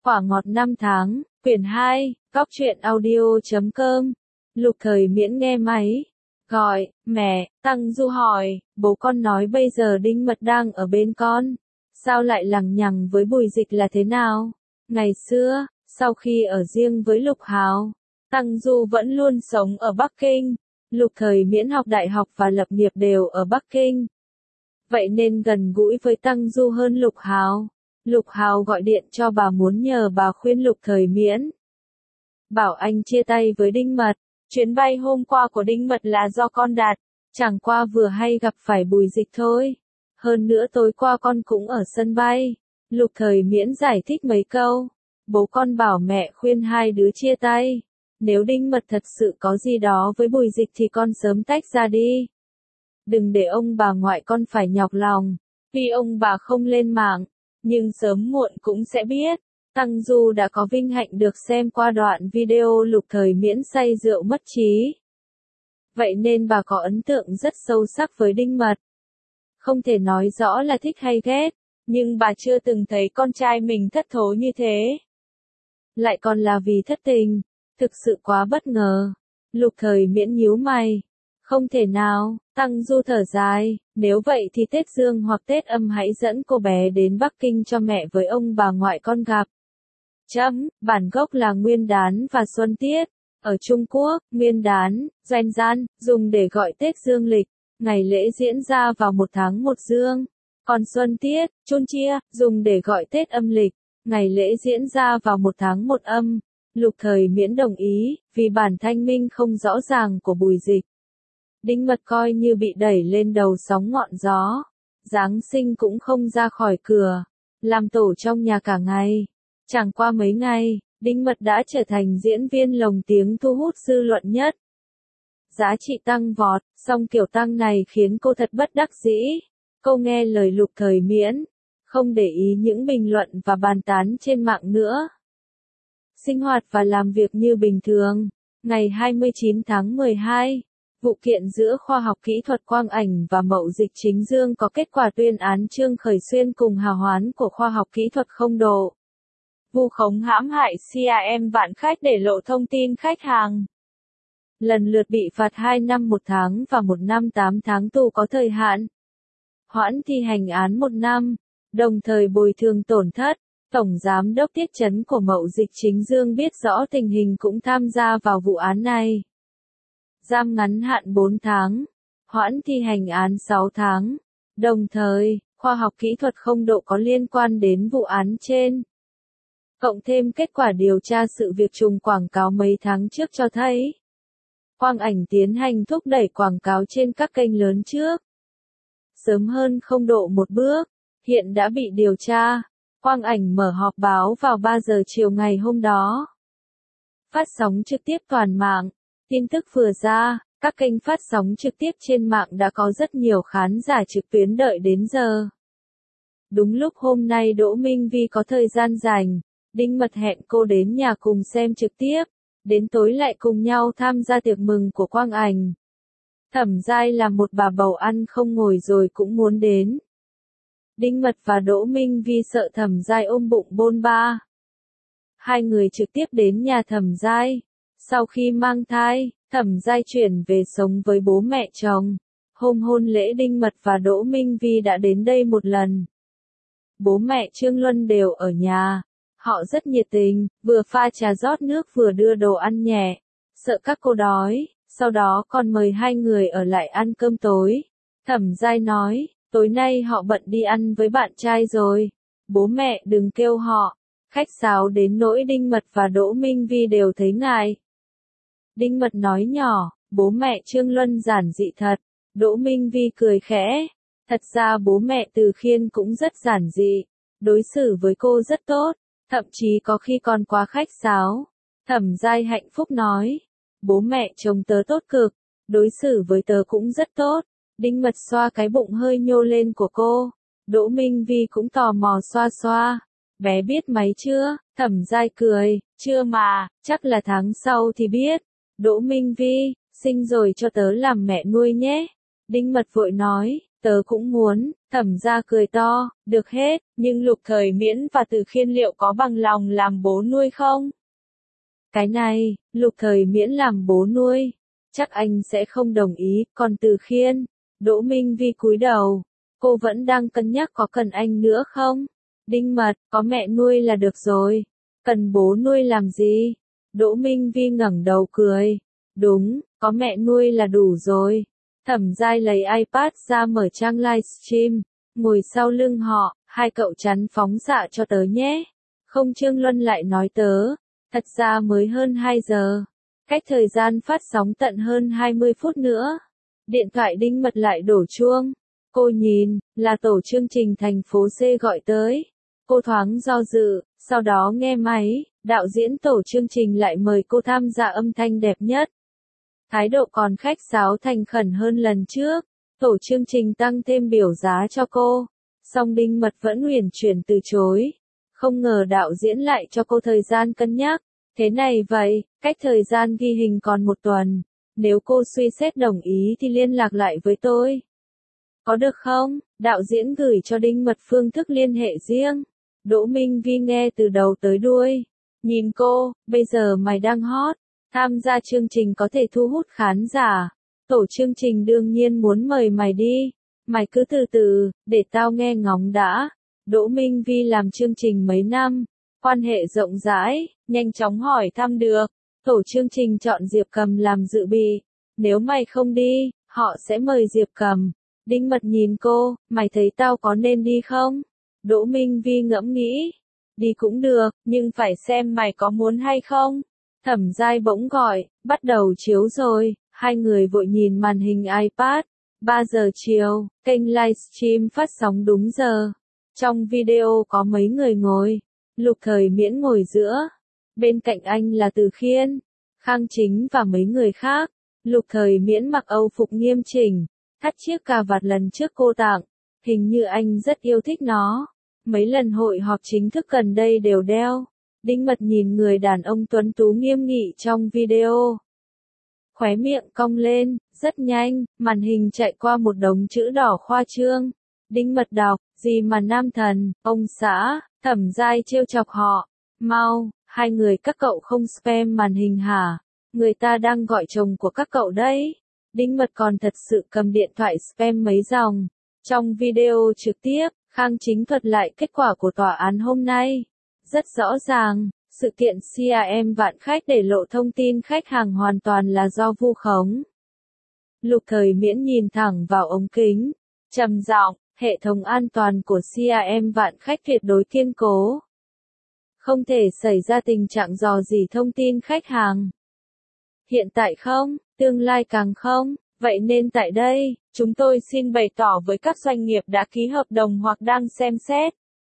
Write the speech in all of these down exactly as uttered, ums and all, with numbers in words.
Quả ngọt năm tháng, quyển hai, góc truyện audio chấm com. Lục Thời Miễn nghe máy. Gọi, mẹ, Tăng Du hỏi, bố con nói bây giờ Đinh Mật đang ở bên con. Sao lại lằng nhằng với Bùi Dịch là thế nào? Ngày xưa, sau khi ở riêng với Lục Hào, Tăng Du vẫn luôn sống ở Bắc Kinh. Lục Thời Miễn học đại học và lập nghiệp đều ở Bắc Kinh. Vậy nên gần gũi với Tăng Du hơn Lục Hào. Lục Hào gọi điện cho bà muốn nhờ bà khuyên Lục Thời Miễn. Bảo anh chia tay với Đinh Mật. Chuyến bay hôm qua của Đinh Mật là do con đặt. Chẳng qua vừa hay gặp phải Bùi Dịch thôi. Hơn nữa tối qua con cũng ở sân bay. Lục Thời Miễn giải thích mấy câu. Bố con bảo mẹ khuyên hai đứa chia tay. Nếu Đinh Mật thật sự có gì đó với Bùi Dịch thì con sớm tách ra đi. Đừng để ông bà ngoại con phải nhọc lòng. Vì ông bà không lên mạng. Nhưng sớm muộn cũng sẽ biết. Tăng Du đã có vinh hạnh được xem qua đoạn video Lục Thời Miễn say rượu mất trí. Vậy nên bà có ấn tượng rất sâu sắc với Đinh Mật. Không thể nói rõ là thích hay ghét, nhưng bà chưa từng thấy con trai mình thất thố như thế. Lại còn là vì thất tình, thực sự quá bất ngờ. Lục Thời Miễn nhíu mày. Không thể nào, Tăng Du thở dài, nếu vậy thì Tết Dương hoặc Tết Âm hãy dẫn cô bé đến Bắc Kinh cho mẹ với ông bà ngoại con gặp. Chấm, bản gốc là Nguyên Đán và Xuân Tiết. Ở Trung Quốc, Nguyên Đán, Doanh Gian, dùng để gọi Tết Dương lịch. Ngày lễ diễn ra vào một tháng một Dương. Còn Xuân Tiết, Chun Chia, dùng để gọi Tết âm lịch. Ngày lễ diễn ra vào một tháng một âm. Lục Thời Miễn đồng ý, vì bản thanh minh không rõ ràng của Bùi Dịch. Đinh Mật coi như bị đẩy lên đầu sóng ngọn gió. Giáng sinh cũng không ra khỏi cửa. Làm tổ trong nhà cả ngày. Chẳng qua mấy ngày, Đinh Mật đã trở thành diễn viên lồng tiếng thu hút dư luận nhất. Giá trị tăng vọt, song kiểu tăng này khiến cô thật bất đắc dĩ. Cô nghe lời Lục Thời Miễn, không để ý những bình luận và bàn tán trên mạng nữa. Sinh hoạt và làm việc như bình thường. Ngày hai mươi chín tháng mười hai, vụ kiện giữa Khoa học Kỹ thuật Quang Ảnh và Mậu Dịch Chính Dương có kết quả tuyên án Trương Khởi Xuyên cùng hào hoán của Khoa học Kỹ thuật không độ. Vu khống hãm hại xê a em vạn khách để lộ thông tin khách hàng. Lần lượt bị phạt hai năm một tháng và một năm tám tháng tù có thời hạn. Hoãn thi hành án một năm, đồng thời bồi thường tổn thất. Tổng Giám đốc Tiết Chấn của Mậu Dịch Chính Dương biết rõ tình hình cũng tham gia vào vụ án này. Giam ngắn hạn bốn tháng, hoãn thi hành án sáu tháng. Đồng thời, Khoa học Kỹ thuật không độ có liên quan đến vụ án trên. Cộng thêm kết quả điều tra sự việc trùng quảng cáo mấy tháng trước cho thấy. Quang Ảnh tiến hành thúc đẩy quảng cáo trên các kênh lớn trước. Sớm hơn không độ một bước, hiện đã bị điều tra. Quang Ảnh mở họp báo vào ba giờ chiều ngày hôm đó. Phát sóng trực tiếp toàn mạng. Tin tức vừa ra, các kênh phát sóng trực tiếp trên mạng đã có rất nhiều khán giả trực tuyến đợi đến giờ. Đúng lúc hôm nay Đỗ Minh Vi có thời gian rảnh, Đinh Mật hẹn cô đến nhà cùng xem trực tiếp, đến tối lại cùng nhau tham gia tiệc mừng của Quang Ảnh. Thẩm Giai là một bà bầu ăn không ngồi rồi cũng muốn đến. Đinh Mật và Đỗ Minh Vi sợ Thẩm Giai ôm bụng bôn ba. Hai người trực tiếp đến nhà Thẩm Giai. Sau khi mang thai, Thẩm Giai chuyển về sống với bố mẹ chồng. Hôm hôn lễ Đinh Mật và Đỗ Minh Vi đã đến đây một lần. Bố mẹ Trương Luân đều ở nhà. Họ rất nhiệt tình, vừa pha trà rót nước vừa đưa đồ ăn nhẹ. Sợ các cô đói, sau đó còn mời hai người ở lại ăn cơm tối. Thẩm Giai nói, tối nay họ bận đi ăn với bạn trai rồi. Bố mẹ đừng kêu họ. Khách sáo đến nỗi Đinh Mật và Đỗ Minh Vi đều thấy ngại. Đinh Mật nói nhỏ, bố mẹ Trương Luân giản dị thật. Đỗ Minh Vi cười khẽ. Thật ra bố mẹ Từ Khiên cũng rất giản dị. Đối xử với cô rất tốt. Thậm chí có khi còn quá khách sáo. Thẩm Giai hạnh phúc nói. Bố mẹ chồng tớ tốt cực. Đối xử với tớ cũng rất tốt. Đinh Mật xoa cái bụng hơi nhô lên của cô. Đỗ Minh Vi cũng tò mò xoa xoa. Bé biết máy chưa? Thẩm Giai cười. Chưa mà, chắc là tháng sau thì biết. Đỗ Minh Vi, sinh rồi cho tớ làm mẹ nuôi nhé. Đinh Mật vội nói. Tớ cũng muốn, Thẩm gia cười to, được hết, nhưng Lục Thời Miễn và Từ Khiên liệu có bằng lòng làm bố nuôi không? Cái này, Lục Thời Miễn làm bố nuôi, chắc anh sẽ không đồng ý, còn Từ Khiên, Đỗ Minh Vi cúi đầu, cô vẫn đang cân nhắc có cần anh nữa không? Đinh Mật, có mẹ nuôi là được rồi, cần bố nuôi làm gì? Đỗ Minh Vi ngẩng đầu cười, đúng, có mẹ nuôi là đủ rồi. Thẩm Giai lấy iPad ra mở trang livestream, ngồi sau lưng họ, hai cậu chắn phóng xạ cho tớ nhé. Không Trương Luân lại nói tớ, thật ra mới hơn hai giờ, cách thời gian phát sóng tận hơn hai mươi phút nữa. Điện thoại Đinh Mật lại đổ chuông, cô nhìn, là tổ chương trình thành phố C gọi tới. Cô thoáng do dự, sau đó nghe máy, đạo diễn tổ chương trình lại mời cô tham gia âm thanh đẹp nhất. Thái độ còn khách sáo thành khẩn hơn lần trước, tổ chương trình tăng thêm biểu giá cho cô, song Đinh Mật vẫn uyển chuyển từ chối. Không ngờ đạo diễn lại cho cô thời gian cân nhắc, thế này vậy, cách thời gian ghi hình còn một tuần, nếu cô suy xét đồng ý thì liên lạc lại với tôi. Có được không? Đạo diễn gửi cho Đinh Mật phương thức liên hệ riêng. Đỗ Minh Vi nghe từ đầu tới đuôi, nhìn cô, bây giờ mày đang hot. Tham gia chương trình có thể thu hút khán giả. Tổ chương trình đương nhiên muốn mời mày đi. Mày cứ từ từ, để tao nghe ngóng đã. Đỗ Minh Vi làm chương trình mấy năm, quan hệ rộng rãi, nhanh chóng hỏi thăm được. Tổ chương trình chọn Diệp Cầm làm dự bị. Nếu mày không đi, họ sẽ mời Diệp Cầm. Đinh Mật nhìn cô, mày thấy tao có nên đi không? Đỗ Minh Vi ngẫm nghĩ. Đi cũng được, nhưng phải xem mày có muốn hay không. Thẩm Giai bỗng gọi, bắt đầu chiếu rồi, hai người vội nhìn màn hình iPad. ba giờ chiều, kênh livestream phát sóng đúng giờ. Trong video có mấy người ngồi, Lục Thời Miễn ngồi giữa. Bên cạnh anh là Từ Khiên, Khang Chính và mấy người khác. Lục Thời Miễn mặc âu phục nghiêm chỉnh, thắt chiếc cà vạt lần trước cô tặng. Hình như anh rất yêu thích nó. Mấy lần hội họp chính thức gần đây đều đeo. Đinh Mật nhìn người đàn ông tuấn tú nghiêm nghị trong video. Khóe miệng cong lên, rất nhanh, màn hình chạy qua một đống chữ đỏ khoa trương. Đinh Mật đọc, gì mà nam thần, ông xã, Thẩm Giai trêu chọc họ. Mau, hai người các cậu không spam màn hình hả? Người ta đang gọi chồng của các cậu đấy. Đinh Mật còn thật sự cầm điện thoại spam mấy dòng. Trong video trực tiếp, Khang Chính thuật lại kết quả của tòa án hôm nay. Rất rõ ràng, sự kiện xê rờ em Vạn Khách để lộ thông tin khách hàng hoàn toàn là do vu khống. Lục Thời Miễn nhìn thẳng vào ống kính, trầm giọng, hệ thống an toàn của xê rờ em Vạn Khách tuyệt đối kiên cố. Không thể xảy ra tình trạng dò dỉ thông tin khách hàng. Hiện tại không, tương lai càng không, vậy nên tại đây, chúng tôi xin bày tỏ với các doanh nghiệp đã ký hợp đồng hoặc đang xem xét.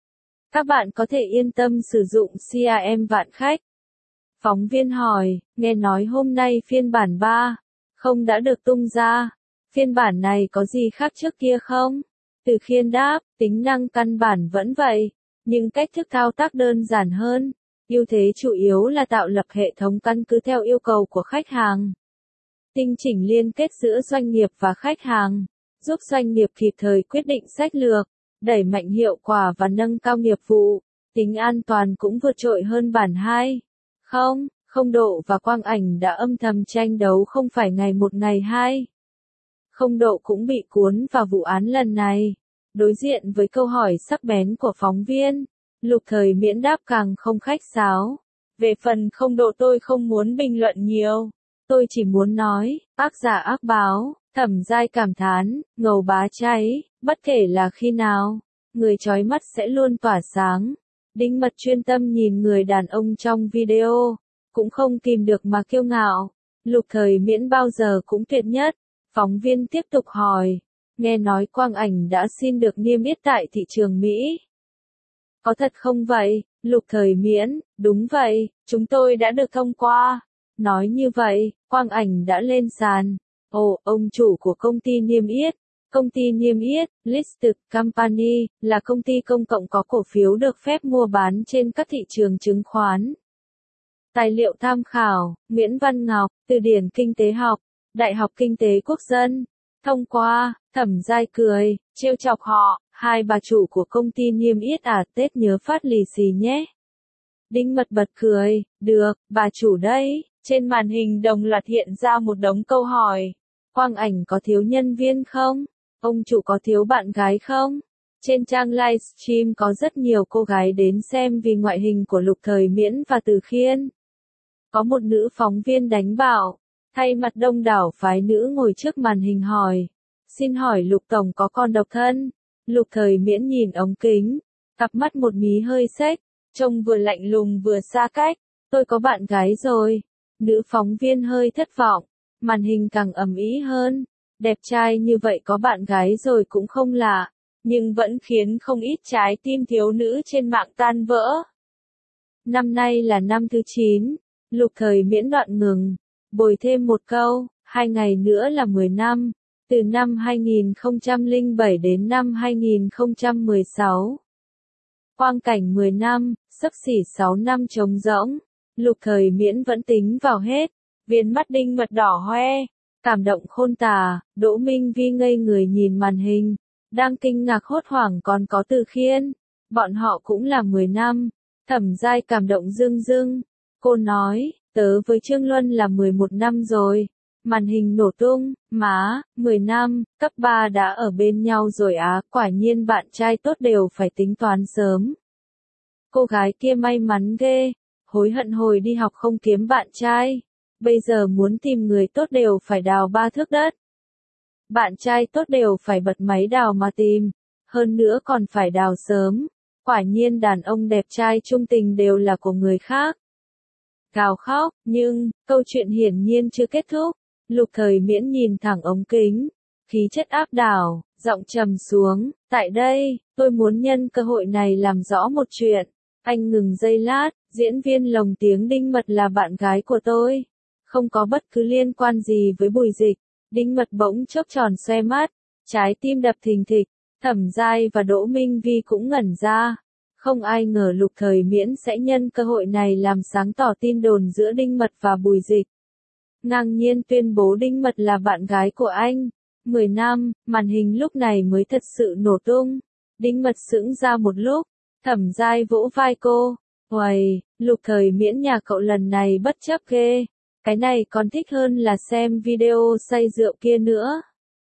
Các bạn có thể yên tâm sử dụng xê rờ em Vạn Khách. Phóng viên hỏi, nghe nói hôm nay phiên bản ba, không đã được tung ra. Phiên bản này có gì khác trước kia không? Từ Khiên đáp, tính năng căn bản vẫn vậy, nhưng cách thức thao tác đơn giản hơn. Ưu thế chủ yếu là tạo lập hệ thống căn cứ theo yêu cầu của khách hàng. Tinh chỉnh liên kết giữa doanh nghiệp và khách hàng, giúp doanh nghiệp kịp thời quyết định sách lược, đẩy mạnh hiệu quả và nâng cao nghiệp vụ. Tính an toàn cũng vượt trội hơn bản hai. Không, Không Độ và Quang Ảnh đã âm thầm tranh đấu không phải ngày một ngày hai. Không Độ cũng bị cuốn vào vụ án lần này. Đối diện với câu hỏi sắc bén của phóng viên, Lục Thời Miễn đáp càng không khách sáo. Về phần Không Độ tôi không muốn bình luận nhiều. Tôi chỉ muốn nói, ác giả ác báo, Thẩm Giai cảm thán, ngầu bá cháy, bất kể là khi nào, người chói mắt sẽ luôn tỏa sáng. Đinh Mật chuyên tâm nhìn người đàn ông trong video, cũng không kìm được mà kiêu ngạo. Lục Thời Miễn bao giờ cũng tuyệt nhất. Phóng viên tiếp tục hỏi, nghe nói Quang Ảnh đã xin được niêm yết tại thị trường Mỹ. Có thật không vậy? Lục Thời Miễn, đúng vậy, chúng tôi đã được thông qua. Nói như vậy, Quang Ảnh đã lên sàn. Ồ, ông chủ của công ty niêm yết. Công ty niêm yết, Listed Company, là công ty công cộng có cổ phiếu được phép mua bán trên các thị trường chứng khoán. Tài liệu tham khảo, Nguyễn Văn Ngọc, Từ điển Kinh tế học, Đại học Kinh tế Quốc dân. Thông qua, Thẩm Giai cười, trêu chọc họ, hai bà chủ của công ty niêm yết à, Tết nhớ phát lì xì nhé. Đinh Mật bật cười, được, bà chủ đây. Trên màn hình đồng loạt hiện ra một đống câu hỏi. Quang Ảnh có thiếu nhân viên không? Ông chủ có thiếu bạn gái không? Trên trang livestream có rất nhiều cô gái đến xem vì ngoại hình của Lục Thời Miễn và Từ Khiên. Có một nữ phóng viên đánh bảo, thay mặt đông đảo phái nữ ngồi trước màn hình hỏi. Xin hỏi Lục Tổng có con độc thân? Lục Thời Miễn nhìn ống kính, cặp mắt một mí hơi xếch, trông vừa lạnh lùng vừa xa cách. Tôi có bạn gái rồi. Nữ phóng viên hơi thất vọng, màn hình càng ầm ĩ hơn. Đẹp trai như vậy có bạn gái rồi cũng không lạ, nhưng vẫn khiến không ít trái tim thiếu nữ trên mạng tan vỡ. Năm nay là năm thứ chín, Lục Thời Miễn đoạn ngừng, bồi thêm một câu, hai ngày nữa là mười năm, từ năm hai nghìn không trăm lẻ bảy đến năm hai nghìn không trăm mười sáu. Quang cảnh mười năm, xấp xỉ sáu năm trống rỗng, Lục Thời Miễn vẫn tính vào hết, viền mắt Đinh Mật đỏ hoe, cảm động khôn tả. Đỗ Minh Vi ngây người nhìn màn hình, đang kinh ngạc hốt hoảng còn có Từ Khiên, bọn họ cũng là mười năm. Thẩm Giai cảm động rưng rưng, cô nói, tớ với Trương Luân là mười một năm rồi. Màn hình nổ tung, má, mười năm, cấp ba đã ở bên nhau rồi á, quả nhiên bạn trai tốt đều phải tính toán sớm. Cô gái kia may mắn ghê, hối hận hồi đi học không kiếm bạn trai, bây giờ muốn tìm người tốt đều phải đào ba thước đất. Bạn trai tốt đều phải bật máy đào mà tìm, hơn nữa còn phải đào sớm, quả nhiên đàn ông đẹp trai trung tình đều là của người khác. Gào khóc, nhưng, câu chuyện hiển nhiên chưa kết thúc. Lục Thời Miễn nhìn thẳng ống kính, khí chất áp đảo, giọng trầm xuống, tại đây, tôi muốn nhân cơ hội này làm rõ một chuyện. Anh ngừng giây lát, diễn viên lồng tiếng Đinh Mật là bạn gái của tôi, không có bất cứ liên quan gì với Bùi Dịch. Đinh Mật bỗng chớp tròn xoe mắt, trái tim đập thình thịch, Thẩm Giai và Đỗ Minh Vi cũng ngẩn ra. Không ai ngờ Lục Thời Miễn sẽ nhân cơ hội này làm sáng tỏ tin đồn giữa Đinh Mật và Bùi Dịch. Ngang nhiên tuyên bố Đinh Mật là bạn gái của anh. Mười năm, màn hình lúc này mới thật sự nổ tung. Đinh Mật sững ra một lúc, Thẩm Giai vỗ vai cô. Uầy, Lục Thời Miễn nhà cậu lần này bất chấp ghê. Cái này còn thích hơn là xem video say rượu kia nữa.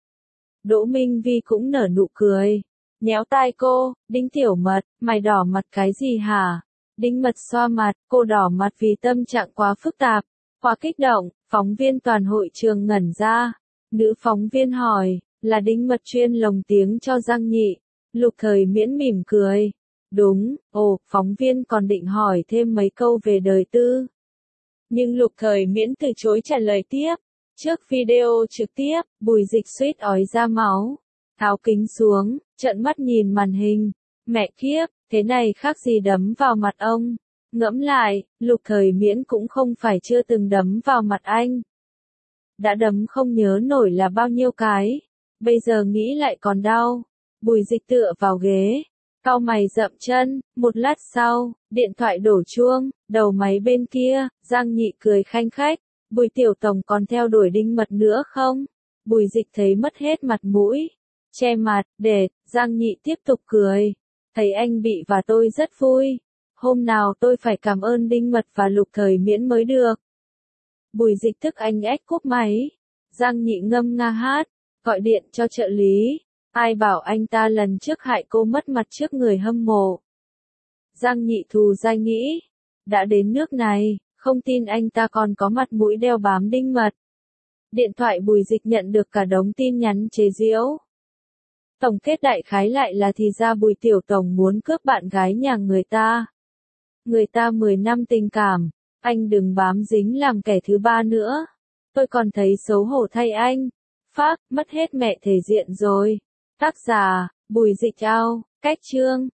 Đỗ Minh Vi cũng nở nụ cười, nhéo tai cô, Đinh Tiểu Mật, mày đỏ mặt cái gì hả? Đinh Mật xoa mặt, cô đỏ mặt vì tâm trạng quá phức tạp, quá kích động. Phóng viên toàn hội trường ngẩn ra. Nữ phóng viên hỏi, là Đinh Mật chuyên lồng tiếng cho Giang Nhị. Lục Thời Miễn mỉm cười. Đúng, ồ, phóng viên còn định hỏi thêm mấy câu về đời tư. Nhưng Lục Thời Miễn từ chối trả lời tiếp. Trước video trực tiếp, Bùi Dịch suýt ói ra máu. Tháo kính xuống, trợn mắt nhìn màn hình. Mẹ kiếp, thế này khác gì đấm vào mặt ông. Ngẫm lại, Lục Thời Miễn cũng không phải chưa từng đấm vào mặt anh. Đã đấm không nhớ nổi là bao nhiêu cái. Bây giờ nghĩ lại còn đau. Bùi Dịch tựa vào ghế, cau mày dậm chân. Một lát sau, điện thoại đổ chuông. Đầu máy bên kia, Giang Nhị cười khanh khách. Bùi Tiểu Tổng còn theo đuổi Đinh Mật nữa không? Bùi Dịch thấy mất hết mặt mũi, che mặt, để, Giang Nhị tiếp tục cười. Thấy anh bị và tôi rất vui. Hôm nào tôi phải cảm ơn Đinh Mật và Lục Thời Miễn mới được. Bùi Dịch tức anh ếch cúp máy. Giang Nhị ngâm nga hát, gọi điện cho trợ lý. Ai bảo anh ta lần trước hại cô mất mặt trước người hâm mộ. Giang Nhị thù dai nghĩ, đã đến nước này, không tin anh ta còn có mặt mũi đeo bám Đinh Mật. Điện thoại Bùi Dịch nhận được cả đống tin nhắn chế giễu. Tổng kết đại khái lại là thì ra Bùi Tiểu Tổng muốn cướp bạn gái nhà người ta. Người ta mười năm tình cảm, anh đừng bám dính làm kẻ thứ ba nữa. Tôi còn thấy xấu hổ thay anh. Phác, mất hết mẹ thể diện rồi. Tác giả, Bùi Dịch Ao, cách chương.